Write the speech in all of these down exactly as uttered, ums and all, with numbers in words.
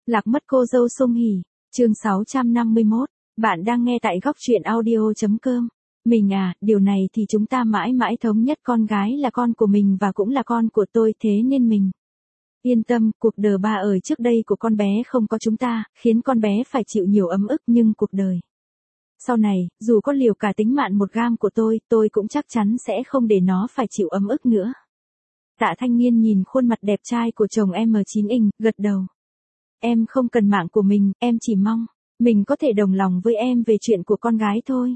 Lạc mất cô dâu Song Hỷ, chương sáu trăm năm mươi mốt, bạn đang nghe tại góc truyện audio.com. Mình à, điều này thì chúng ta mãi mãi thống nhất, con gái là con của mình và cũng là con của tôi, thế nên mình yên tâm. Cuộc đời ba ở trước đây của con bé không có chúng ta, khiến con bé phải chịu nhiều ấm ức, nhưng cuộc đời sau này, dù có liều cả tính mạng một gam của tôi, tôi cũng chắc chắn sẽ không để nó phải chịu ấm ức nữa. Tạ Thanh Niên nhìn khuôn mặt đẹp trai của chồng em chín inch, gật đầu. Em không cần mạng của mình, em chỉ mong mình có thể đồng lòng với em về chuyện của con gái thôi.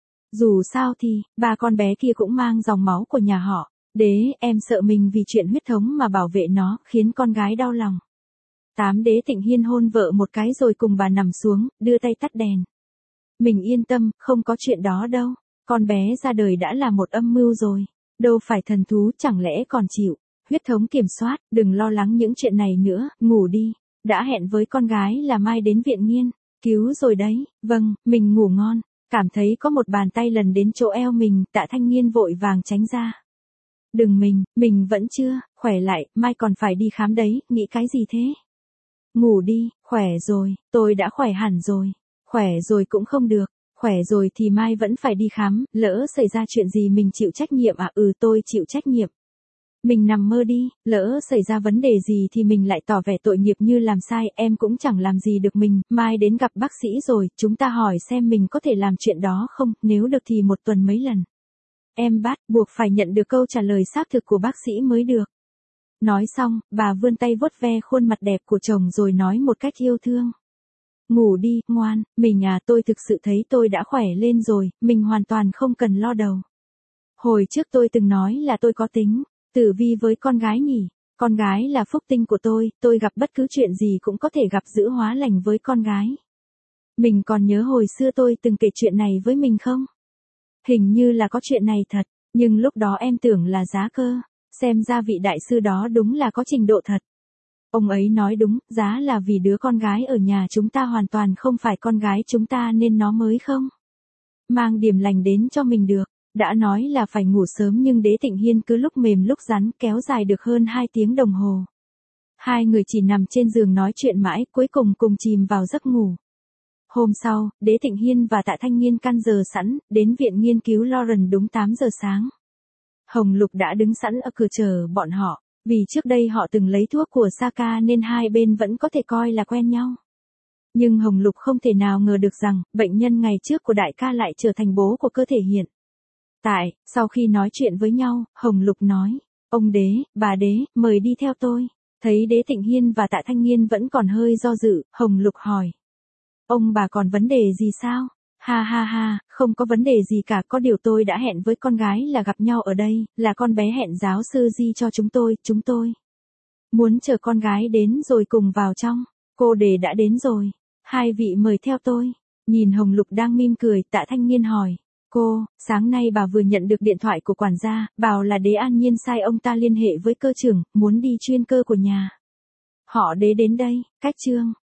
Dù sao thì, ba con bé kia cũng mang dòng máu của nhà họ Đế, em sợ mình vì chuyện huyết thống mà bảo vệ nó, khiến con gái đau lòng. Tám Đế Tịnh Hiên hôn vợ một cái rồi cùng bà nằm xuống, đưa tay tắt đèn. Mình yên tâm, không có chuyện đó đâu. Con bé ra đời đã là một âm mưu rồi. Đâu phải thần thú, chẳng lẽ còn chịu huyết thống kiểm soát. Đừng lo lắng những chuyện này nữa, ngủ đi. Đã hẹn với con gái là mai đến viện nghiên cứu rồi đấy. Vâng, mình ngủ ngon. Cảm thấy có một bàn tay lần đến chỗ eo mình, Tạ Thanh Niên vội vàng tránh ra. Đừng, mình, mình vẫn chưa khỏe lại, mai còn phải đi khám đấy. Nghĩ cái gì thế? Ngủ đi, khỏe rồi, tôi đã khỏe hẳn rồi. Khỏe rồi cũng không được, khỏe rồi thì mai vẫn phải đi khám, lỡ xảy ra chuyện gì mình chịu trách nhiệm à? Ừ, tôi chịu trách nhiệm. Mình nằm mơ đi, lỡ xảy ra vấn đề gì thì mình lại tỏ vẻ tội nghiệp như làm sai, em cũng chẳng làm gì được mình, mai đến gặp bác sĩ rồi, chúng ta hỏi xem mình có thể làm chuyện đó không, nếu được thì một tuần mấy lần. Em bắt buộc phải nhận được câu trả lời xác thực của bác sĩ mới được. Nói xong, bà vươn tay vuốt ve khuôn mặt đẹp của chồng rồi nói một cách yêu thương. Ngủ đi, ngoan, mình à, tôi thực sự thấy tôi đã khỏe lên rồi, mình hoàn toàn không cần lo đầu. Hồi trước tôi từng nói là tôi có tính tử vi với con gái nhỉ, con gái là phúc tinh của tôi, tôi gặp bất cứ chuyện gì cũng có thể gặp giữ hóa lành với con gái. Mình còn nhớ hồi xưa tôi từng kể chuyện này với mình không? Hình như là có chuyện này thật, nhưng lúc đó em tưởng là giá cơ, xem ra vị đại sư đó đúng là có trình độ thật. Ông ấy nói đúng, giá là vì đứa con gái ở nhà chúng ta hoàn toàn không phải con gái chúng ta nên nó mới không mang điểm lành đến cho mình được. Đã nói là phải ngủ sớm nhưng Đế Tịnh Hiên cứ lúc mềm lúc rắn, kéo dài được hơn hai tiếng đồng hồ. Hai người chỉ nằm trên giường nói chuyện mãi, cuối cùng cùng chìm vào giấc ngủ. Hôm sau, Đế Tịnh Hiên và Tạ Thanh Niên căn giờ sẵn, đến viện nghiên cứu Lauren đúng tám giờ sáng. Hồng Lục đã đứng sẵn ở cửa chờ bọn họ. Vì trước đây họ từng lấy thuốc của Saka nên hai bên vẫn có thể coi là quen nhau. Nhưng Hồng Lục không thể nào ngờ được rằng, bệnh nhân ngày trước của đại ca lại trở thành bố của cơ thể hiện tại. Sau khi nói chuyện với nhau, Hồng Lục nói, ông Đế, bà Đế, mời đi theo tôi. Thấy Đế Tịnh Hiên và Tạ Thanh Niên vẫn còn hơi do dự, Hồng Lục hỏi. Ông bà còn vấn đề gì sao? Ha ha ha, không có vấn đề gì cả, có điều tôi đã hẹn với con gái là gặp nhau ở đây, là con bé hẹn giáo sư Di cho chúng tôi, chúng tôi muốn chờ con gái đến rồi cùng vào trong. Cô Đề đã đến rồi, hai vị mời theo tôi. Nhìn Hồng Lục đang mỉm cười, Tạ Thanh Niên hỏi, cô, sáng nay bà vừa nhận được điện thoại của quản gia, bảo là Đế An Nhiên sai ông ta liên hệ với cơ trưởng, muốn đi chuyên cơ của nhà họ Đế đến đây. Cách chương